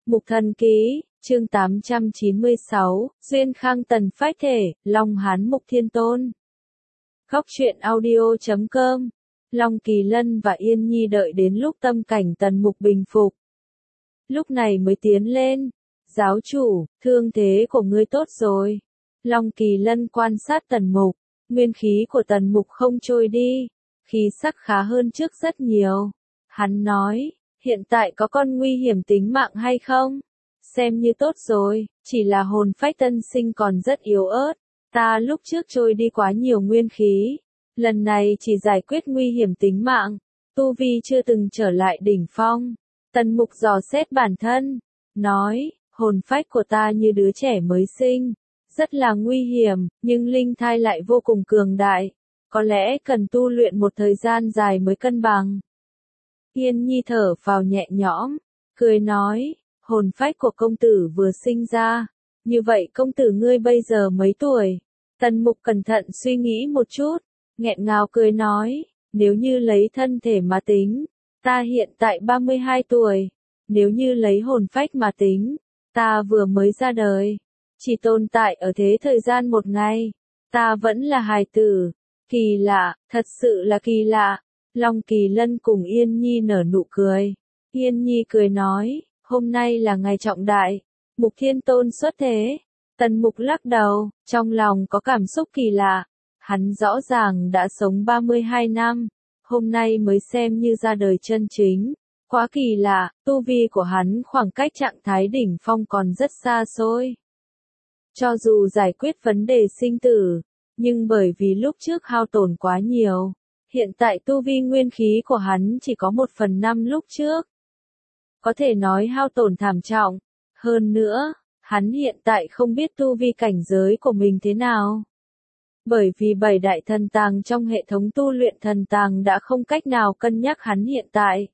Mục Thần Ký, chương 896, Duyên Khang Tần Phách Thể, Long Hán Mục Thiên Tôn. Góc truyện audio.com. Long Kỳ Lân và Yên Nhi đợi đến lúc tâm cảnh Tần Mục bình phục. Lúc này mới tiến lên. Giáo chủ, thương thế của ngươi tốt rồi. Long Kỳ Lân quan sát Tần Mục, nguyên khí của Tần Mục không trôi đi, khí sắc khá hơn trước rất nhiều. Hắn nói, hiện tại có con nguy hiểm tính mạng hay không? Xem như tốt rồi, chỉ là hồn phách tân sinh còn rất yếu ớt. Ta lúc trước trôi đi quá nhiều nguyên khí, lần này chỉ giải quyết nguy hiểm tính mạng, tu vi chưa từng trở lại đỉnh phong. Tần Mục dò xét bản thân, nói, hồn phách của ta như đứa trẻ mới sinh, rất là nguy hiểm, nhưng linh thai lại vô cùng cường đại, có lẽ cần tu luyện một thời gian dài mới cân bằng. Yên Nhi thở phào nhẹ nhõm, cười nói, hồn phách của công tử vừa sinh ra, như vậy công tử ngươi bây giờ mấy tuổi? Tần Mục cẩn thận suy nghĩ một chút, nghẹn ngào cười nói, nếu như lấy thân thể mà tính, ta hiện tại 32 tuổi, nếu như lấy hồn phách mà tính, ta vừa mới ra đời, chỉ tồn tại ở thế thời gian một ngày, ta vẫn là hài tử. Kỳ lạ, thật sự là kỳ lạ. Long Kỳ Lân cùng Yên Nhi nở nụ cười. Yên Nhi cười nói, hôm nay là ngày trọng đại, Mục Thiên Tôn xuất thế. Tần Mục lắc đầu, trong lòng có cảm xúc kỳ lạ. Hắn rõ ràng đã sống 32 năm, hôm nay mới xem như ra đời chân chính. Quá kỳ lạ, tu vi của hắn khoảng cách trạng thái đỉnh phong còn rất xa xôi. Cho dù giải quyết vấn đề sinh tử, nhưng bởi vì lúc trước hao tổn quá nhiều, hiện tại tu vi nguyên khí của hắn chỉ có 1/5 lúc trước. Có thể nói hao tổn thảm trọng. Hơn nữa, hắn hiện tại không biết tu vi cảnh giới của mình thế nào. Bởi vì 7 đại thần tàng trong hệ thống tu luyện thần tàng đã không cách nào cân nhắc hắn hiện tại.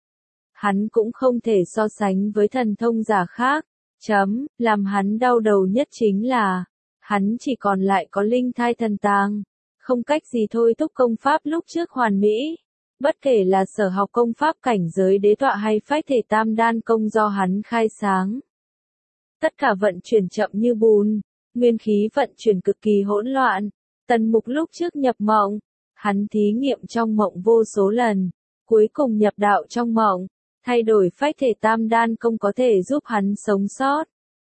Hắn cũng không thể so sánh với thần thông giả khác. Làm hắn đau đầu nhất chính là, hắn chỉ còn lại có linh thai thần tàng, không cách gì thôi thúc công pháp lúc trước hoàn mỹ. Bất kể là sở học công pháp cảnh giới đế tọa hay phách thể tam đan công do hắn khai sáng. Tất cả vận chuyển chậm như bùn, nguyên khí vận chuyển cực kỳ hỗn loạn. Tần Mục lúc trước nhập mộng, hắn thí nghiệm trong mộng vô số lần, cuối cùng nhập đạo trong mộng, thay đổi phách thể tam đan công có thể giúp hắn sống sót.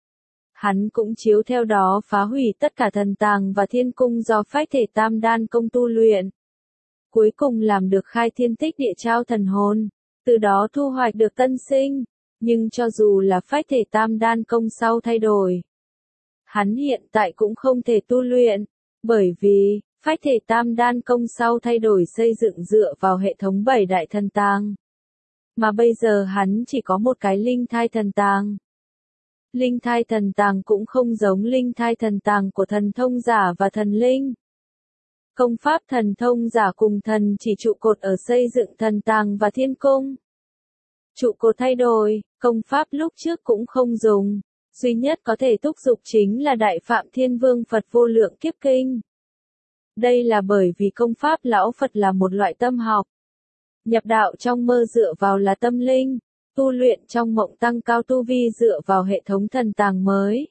Hắn cũng chiếu theo đó phá hủy tất cả thần tàng và thiên cung do phách thể tam đan công tu luyện. Cuối cùng làm được khai thiên tích địa trao thần hồn, từ đó thu hoạch được tân sinh. Nhưng cho dù là phách thể tam đan công sau thay đổi, hắn hiện tại cũng không thể tu luyện, bởi vì phách thể tam đan công sau thay đổi xây dựng dựa vào hệ thống 7 đại thần tàng. Mà bây giờ hắn chỉ có một cái linh thai thần tàng. Linh thai thần tàng cũng không giống linh thai thần tàng của thần thông giả và thần linh. Công pháp thần thông giả cùng thần chỉ trụ cột ở xây dựng thần tàng và thiên cung. Trụ cột thay đổi, công pháp lúc trước cũng không dùng, duy nhất có thể thúc giục chính là Đại Phạm Thiên Vương Phật Vô Lượng Kiếp Kinh. Đây là bởi vì công pháp lão Phật là một loại tâm học. Nhập đạo trong mơ dựa vào là tâm linh, tu luyện trong mộng tăng cao tu vi dựa vào hệ thống thần tàng mới.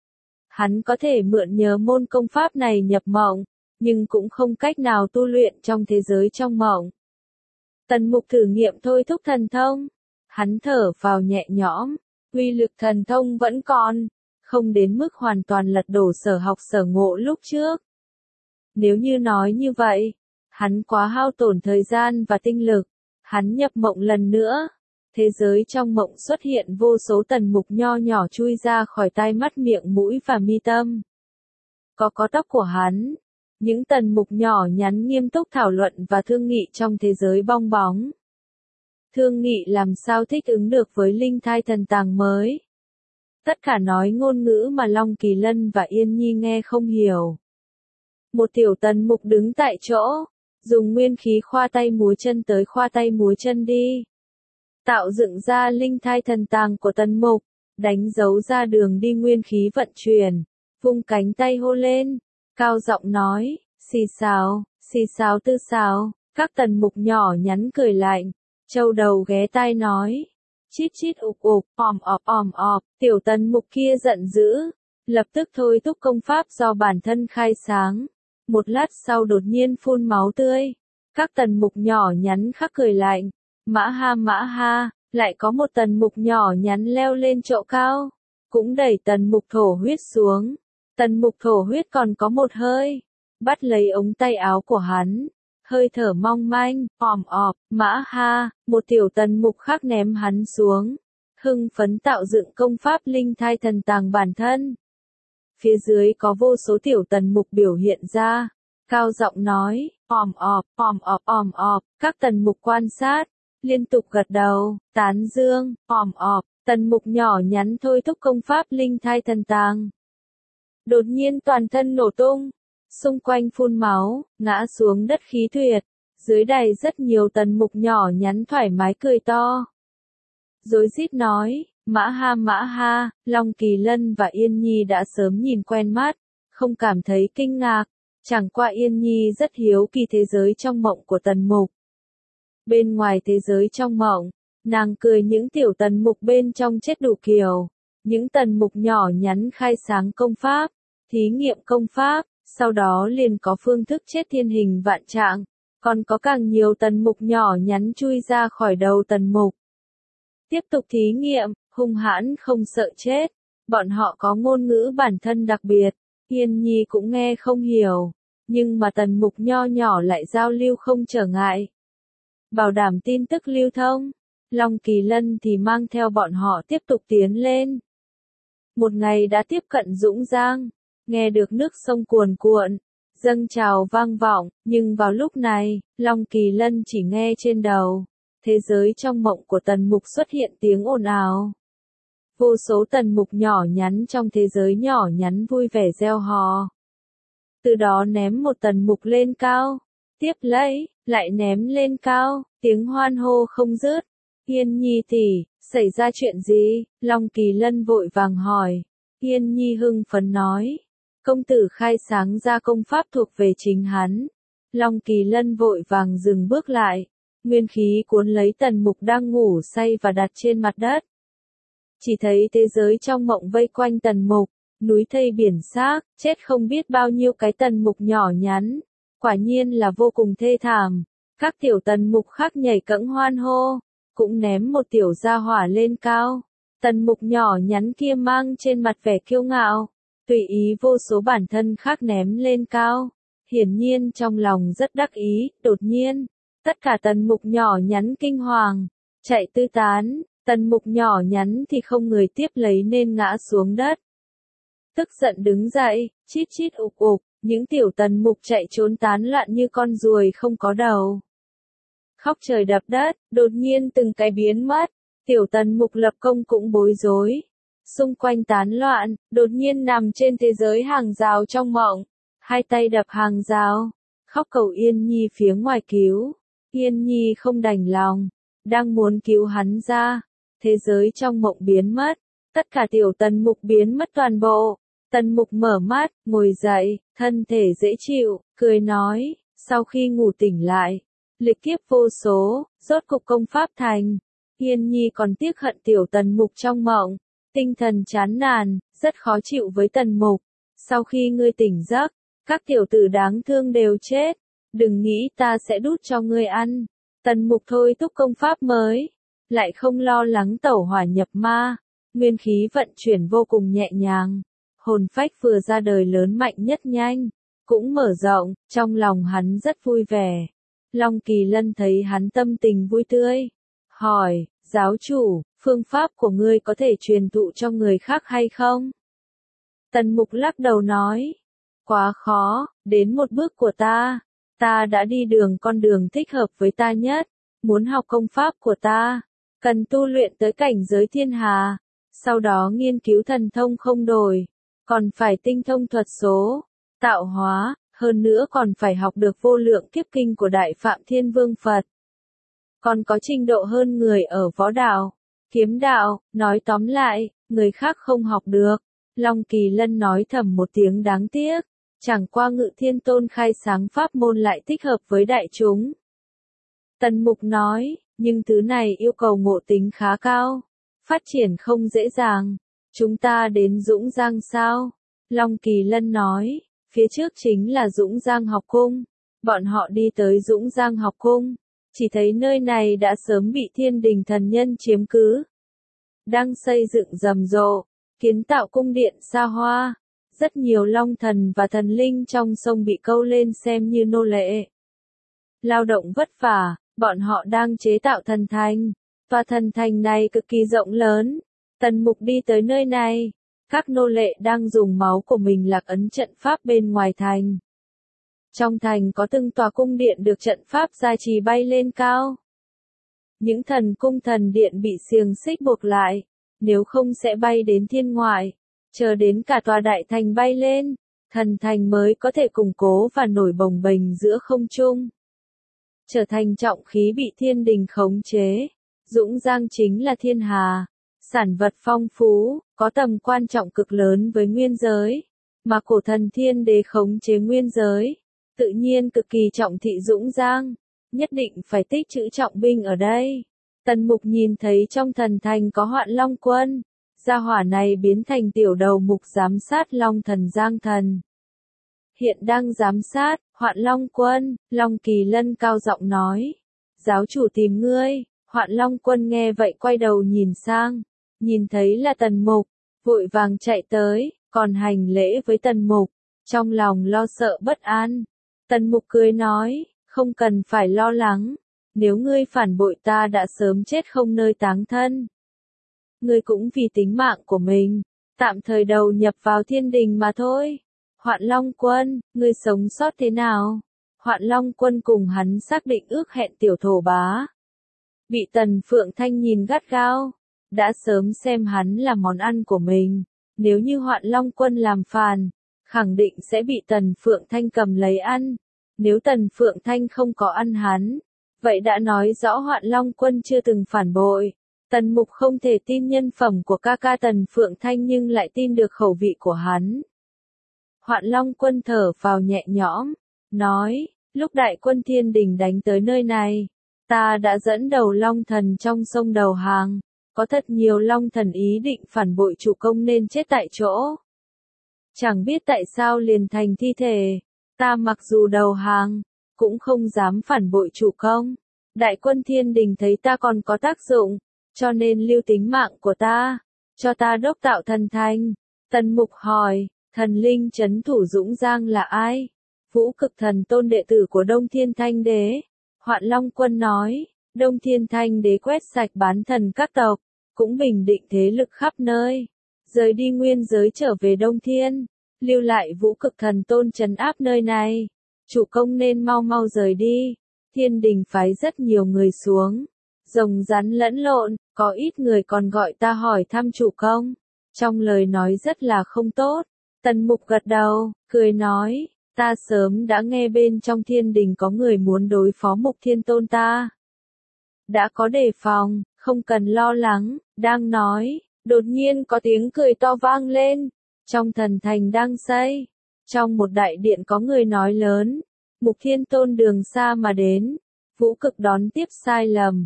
Hắn có thể mượn nhờ môn công pháp này nhập mộng, nhưng cũng không cách nào tu luyện trong thế giới trong mộng. Tần Mục thử nghiệm thôi thúc thần thông, hắn thở phào nhẹ nhõm, uy lực thần thông vẫn còn, không đến mức hoàn toàn lật đổ sở học sở ngộ lúc trước. Nếu như nói như vậy, hắn quá hao tổn thời gian và tinh lực. Hắn nhập mộng lần nữa, thế giới trong mộng xuất hiện vô số Tần Mục nho nhỏ chui ra khỏi tai mắt miệng mũi và mi tâm. Có tóc của hắn, những Tần Mục nhỏ nhắn nghiêm túc thảo luận và thương nghị trong thế giới bong bóng. Thương nghị làm sao thích ứng được với linh thai thần tàng mới. Tất cả nói ngôn ngữ mà Long Kỳ Lân và Yên Nhi nghe không hiểu. Một tiểu Tần Mục đứng tại chỗ, dùng nguyên khí khoa tay múa chân tới khoa tay múa chân đi. Tạo dựng ra linh thai thần tàng của Tần Mục, đánh dấu ra đường đi nguyên khí vận chuyển, vung cánh tay hô lên, cao giọng nói, xì xào tư xào, các Tần Mục nhỏ nhắn cười lạnh, châu đầu ghé tai nói, Chít chít ục ục, òm ọp, tiểu tần mục kia giận dữ, lập tức thôi thúc công pháp do bản thân khai sáng. Một lát sau đột nhiên phun máu tươi. Các tần mục nhỏ nhắn khắc cười lạnh. Mã ha, lại có một tần mục nhỏ nhắn leo lên chỗ cao. Cũng đẩy tần mục thổ huyết xuống. Tần mục thổ huyết còn có một hơi. Bắt lấy ống tay áo của hắn. Hơi thở mong manh, òm ọp, mã ha, một tiểu tần mục khác ném hắn xuống. Hưng phấn tạo dựng công pháp linh thai thần tàng bản thân. Phía dưới có vô số tiểu tần mục biểu hiện ra. Cao giọng nói, òm ọp, các tần mục quan sát. Liên tục gật đầu, tán dương, òm ọp, tần mục nhỏ nhắn thôi thúc công pháp linh thai thần tàng. Đột nhiên toàn thân nổ tung. Xung quanh phun máu, ngã xuống đất khí tuyệt. Dưới đài rất nhiều tần mục nhỏ nhắn thoải mái cười to. Rối rít nói, mã ha, Long Kỳ Lân và Yên Nhi đã sớm nhìn quen mắt, không cảm thấy kinh ngạc. Chẳng qua Yên Nhi rất hiếu kỳ thế giới trong mộng của tần mục. Bên ngoài thế giới trong mộng, nàng cười những tiểu tần mục bên trong chết đủ kiểu. Những tần mục nhỏ nhắn khai sáng công pháp, thí nghiệm công pháp. Sau đó liền có phương thức chết thiên hình vạn trạng, còn có càng nhiều tần mục nhỏ nhắn chui ra khỏi đầu tần mục. Tiếp tục thí nghiệm, hung hãn không sợ chết, bọn họ có ngôn ngữ bản thân đặc biệt, Yên Nhi cũng nghe không hiểu, nhưng mà tần mục nho nhỏ lại giao lưu không trở ngại. Bảo đảm tin tức lưu thông, Long Kỳ Lân thì mang theo bọn họ tiếp tục tiến lên. Một ngày đã tiếp cận Dũng Giang. Nghe được nước sông cuồn cuộn, dâng trào vang vọng, nhưng vào lúc này, Long Kỳ Lân chỉ nghe trên đầu. Thế giới trong mộng của tần mục xuất hiện tiếng ồn ào. Vô số tần mục nhỏ nhắn trong thế giới nhỏ nhắn vui vẻ reo hò. Từ đó ném một tần mục lên cao, tiếp lấy, lại ném lên cao, tiếng hoan hô không dứt. Yên Nhi tỷ, xảy ra chuyện gì? Long Kỳ Lân vội vàng hỏi. Yên Nhi hưng phấn nói. Công tử khai sáng ra công pháp thuộc về chính hắn. Long Kỳ Lân vội vàng dừng bước lại. Nguyên khí cuốn lấy tần mục đang ngủ say và đặt trên mặt đất. Chỉ thấy thế giới trong mộng vây quanh tần mục, núi thây biển xác, chết không biết bao nhiêu cái tần mục nhỏ nhắn. Quả nhiên là vô cùng thê thảm. Các tiểu tần mục khác nhảy cẫng hoan hô, cũng ném một tiểu gia hỏa lên cao. Tần mục nhỏ nhắn kia mang trên mặt vẻ kiêu ngạo. Tùy ý vô số bản thân khác ném lên cao. Hiển nhiên trong lòng rất đắc ý, đột nhiên. Tất cả tần mục nhỏ nhắn kinh hoàng. Chạy tứ tán, tần mục nhỏ nhắn thì không người tiếp lấy nên ngã xuống đất. Tức giận đứng dậy, chít chít ục ục, những tiểu tần mục chạy trốn tán loạn như con ruồi không có đầu. Khóc trời đập đất, đột nhiên từng cái biến mất. Tiểu tần mục lập công cũng bối rối. Xung quanh tán loạn, đột nhiên nằm trên thế giới hàng rào trong mộng. Hai tay đập hàng rào. Khóc cầu Yên Nhi phía ngoài cứu. Yên Nhi không đành lòng. Đang muốn cứu hắn ra. Thế giới trong mộng biến mất. Tất cả tiểu tần mục biến mất toàn bộ. Tần mục mở mắt, ngồi dậy, thân thể dễ chịu, cười nói. Sau khi ngủ tỉnh lại. Lịch kiếp vô số, rốt cục công pháp thành. Yên Nhi còn tiếc hận tiểu tần mục trong mộng. Tinh thần chán nản, rất khó chịu với tần mục. Sau khi ngươi tỉnh giấc, các tiểu tử đáng thương đều chết. Đừng nghĩ ta sẽ đút cho ngươi ăn. Tần mục thôi thúc công pháp mới. Lại không lo lắng tẩu hỏa nhập ma. Nguyên khí vận chuyển vô cùng nhẹ nhàng. Hồn phách vừa ra đời lớn mạnh nhất nhanh. Cũng mở rộng, trong lòng hắn rất vui vẻ. Long Kỳ Lân thấy hắn tâm tình vui tươi. Hỏi, giáo chủ, phương pháp của ngươi có thể truyền thụ cho người khác hay không? Tần mục lắc đầu nói. Quá khó, đến một bước của ta. Ta đã đi con đường thích hợp với ta nhất. Muốn học công pháp của ta. Cần tu luyện tới cảnh giới thiên hà. Sau đó nghiên cứu thần thông không đổi. Còn phải tinh thông thuật số. Tạo hóa. Hơn nữa còn phải học được vô lượng kiếp kinh của Đại Phạm Thiên Vương Phật. Còn có trình độ hơn người ở võ đạo, kiếm đạo, nói tóm lại, người khác không học được. Long Kỳ Lân nói thầm một tiếng đáng tiếc. Chẳng qua Ngự Thiên Tôn khai sáng pháp môn lại thích hợp với đại chúng. Tần mục nói, Nhưng thứ này yêu cầu ngộ tính khá cao, phát triển không dễ dàng. Chúng ta đến Dũng Giang sao? Long Kỳ Lân nói, phía trước chính là Dũng Giang học cung. Bọn họ đi tới Dũng Giang học cung, chỉ thấy nơi này đã sớm bị Thiên Đình thần nhân chiếm cứ. Đang xây dựng rầm rộ, kiến tạo cung điện xa hoa. Rất nhiều long thần và thần linh trong sông bị câu lên xem như nô lệ. Lao động vất vả, bọn họ đang chế tạo thần thành. Tòa thần thành này cực kỳ rộng lớn. Tần Mục đi tới nơi này. Các nô lệ đang dùng máu của mình lạc ấn trận pháp bên ngoài thành. Trong thành có từng tòa cung điện được trận pháp gia trì bay lên cao. Những thần cung thần điện bị xiềng xích buộc lại, nếu không sẽ bay đến thiên ngoại, chờ đến cả tòa đại thành bay lên, thần thành mới có thể củng cố và nổi bồng bềnh giữa không trung. Trở thành trọng khí bị thiên đình khống chế, Dũng Giang chính là thiên hà, sản vật phong phú, có tầm quan trọng cực lớn với nguyên giới, mà cổ thần thiên đế khống chế nguyên giới, tự nhiên cực kỳ trọng thị Dũng Giang, nhất định phải tích trữ trọng binh ở đây. Tần Mục nhìn thấy trong thần thành có Hoạn Long quân, gia hỏa này biến thành tiểu đầu mục giám sát Long thần Giang thần. Hiện đang giám sát, Hoạn Long quân, Long Kỳ Lân cao giọng nói. Giáo chủ tìm ngươi, Hoạn Long quân nghe vậy quay đầu nhìn sang, nhìn thấy là Tần Mục, vội vàng chạy tới, còn hành lễ với Tần Mục, trong lòng lo sợ bất an. Tần Mục cười nói, không cần phải lo lắng, nếu ngươi phản bội ta đã sớm chết không nơi táng thân. Ngươi cũng vì tính mạng của mình, tạm thời đầu nhập vào thiên đình mà thôi. Hoạn Long quân, ngươi sống sót thế nào? Hoạn Long quân cùng hắn xác định ước hẹn tiểu thổ bá. Bị Tần Phượng Thanh nhìn gắt gao, đã sớm xem hắn là món ăn của mình. Nếu như Hoạn Long quân làm phản, khẳng định sẽ bị Tần Phượng Thanh cầm lấy ăn. Nếu Tần Phượng Thanh không có ăn hắn, vậy đã nói rõ Hoạn Long quân chưa từng phản bội. Tần Mục không thể tin nhân phẩm của ca ca Tần Phượng Thanh nhưng lại tin được khẩu vị của hắn. Hoạn Long quân thở vào nhẹ nhõm, nói, lúc đại quân thiên đình đánh tới nơi này, ta đã dẫn đầu Long thần trong sông đầu hàng, có thật nhiều Long thần ý định phản bội chủ công nên chết tại chỗ. Chẳng biết tại sao liền thành thi thể, ta mặc dù đầu hàng, cũng không dám phản bội chủ công. Đại quân thiên đình thấy ta còn có tác dụng, cho nên lưu tính mạng của ta, cho ta đốc tạo thần thành. Tần Mục hỏi, thần linh trấn thủ Dũng Giang là ai? Vũ Cực Thần Tôn đệ tử của Đông Thiên Thanh Đế. Hoạn Long quân nói, Đông Thiên Thanh Đế quét sạch bán thần các tộc, cũng bình định thế lực khắp nơi, rời đi nguyên giới trở về Đông Thiên, lưu lại Vũ Cực Thần Tôn trấn áp nơi này. Chủ công nên mau mau rời đi. Thiên đình phái rất nhiều người xuống, rồng rắn lẫn lộn, có ít người còn gọi ta hỏi thăm chủ công. Trong lời nói rất là không tốt. Tần Mục gật đầu, cười nói, ta sớm đã nghe bên trong thiên đình có người muốn đối phó Mục Thiên Tôn ta. Đã có đề phòng, không cần lo lắng, đang nói, đột nhiên có tiếng cười to vang lên, trong thần thành đang xây. Trong một đại điện có người nói lớn, Mục Thiên Tôn đường xa mà đến, Vũ Cực đón tiếp sai lầm.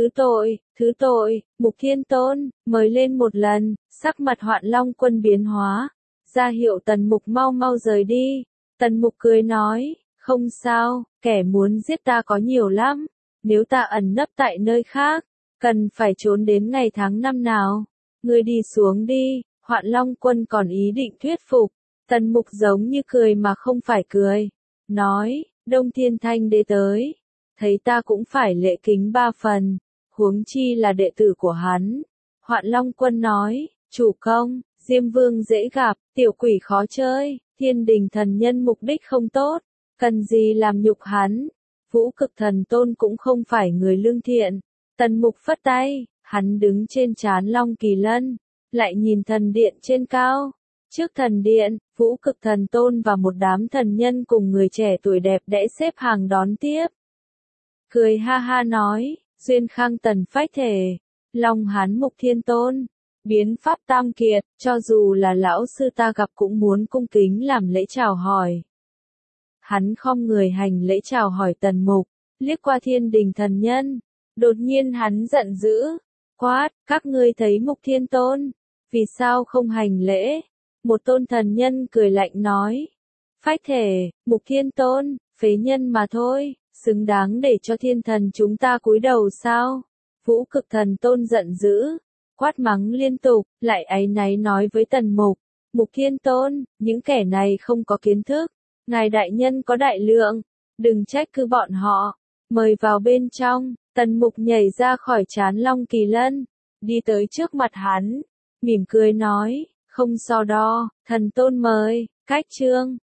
Thứ tội, Mục Thiên Tôn, mời lên một lần. Sắc mặt Hoạn Long quân biến hóa, ra hiệu Tần Mục mau mau rời đi. Tần Mục cười nói, không sao, kẻ muốn giết ta có nhiều lắm, nếu ta ẩn nấp tại nơi khác, cần phải trốn đến ngày tháng năm nào. Ngươi đi xuống đi. Hoạn Long quân còn ý định thuyết phục, Tần Mục giống như cười mà không phải cười, nói, Đông Thiên Thanh Đế tới, thấy ta cũng phải lễ kính 3 phần, huống chi là đệ tử của hắn. Hoạn Long quân nói, chủ công, Diêm Vương dễ gặp, tiểu quỷ khó chơi, thiên đình thần nhân mục đích không tốt, cần gì làm nhục hắn. Vũ Cực Thần Tôn cũng không phải người lương thiện. Tần Mục phất tay, hắn đứng trên trán Long Kỳ Lân, lại nhìn thần điện trên cao. Trước thần điện, Vũ Cực Thần Tôn và một đám thần nhân cùng người trẻ tuổi đẹp đẽ xếp hàng đón tiếp. Cười ha ha nói, duyên khang tần phách thể, Long Hán Mục Thiên Tôn, biến pháp tam kiệt, cho dù là lão sư ta gặp cũng muốn cung kính làm lễ chào hỏi. Hắn khom người hành lễ chào hỏi Tần Mục, liếc qua thiên đình thần nhân, Đột nhiên hắn giận dữ, quát, các ngươi thấy Mục Thiên Tôn, vì sao không hành lễ? Một tôn thần nhân cười lạnh nói, phách thể, Mục Thiên Tôn, phế nhân mà thôi, xứng đáng để cho thiên thần chúng ta cúi đầu sao? Vũ Cực Thần Tôn giận dữ, quát mắng liên tục, lại áy náy nói với Tần Mục, Mục Thiên Tôn, những kẻ này không có kiến thức, ngài đại nhân có đại lượng, đừng trách cứ bọn họ, mời vào bên trong. Tần Mục nhảy ra khỏi trán Long Kỳ Lân, đi tới trước mặt hắn, mỉm cười nói, không so đo, thần tôn mời, cách chương.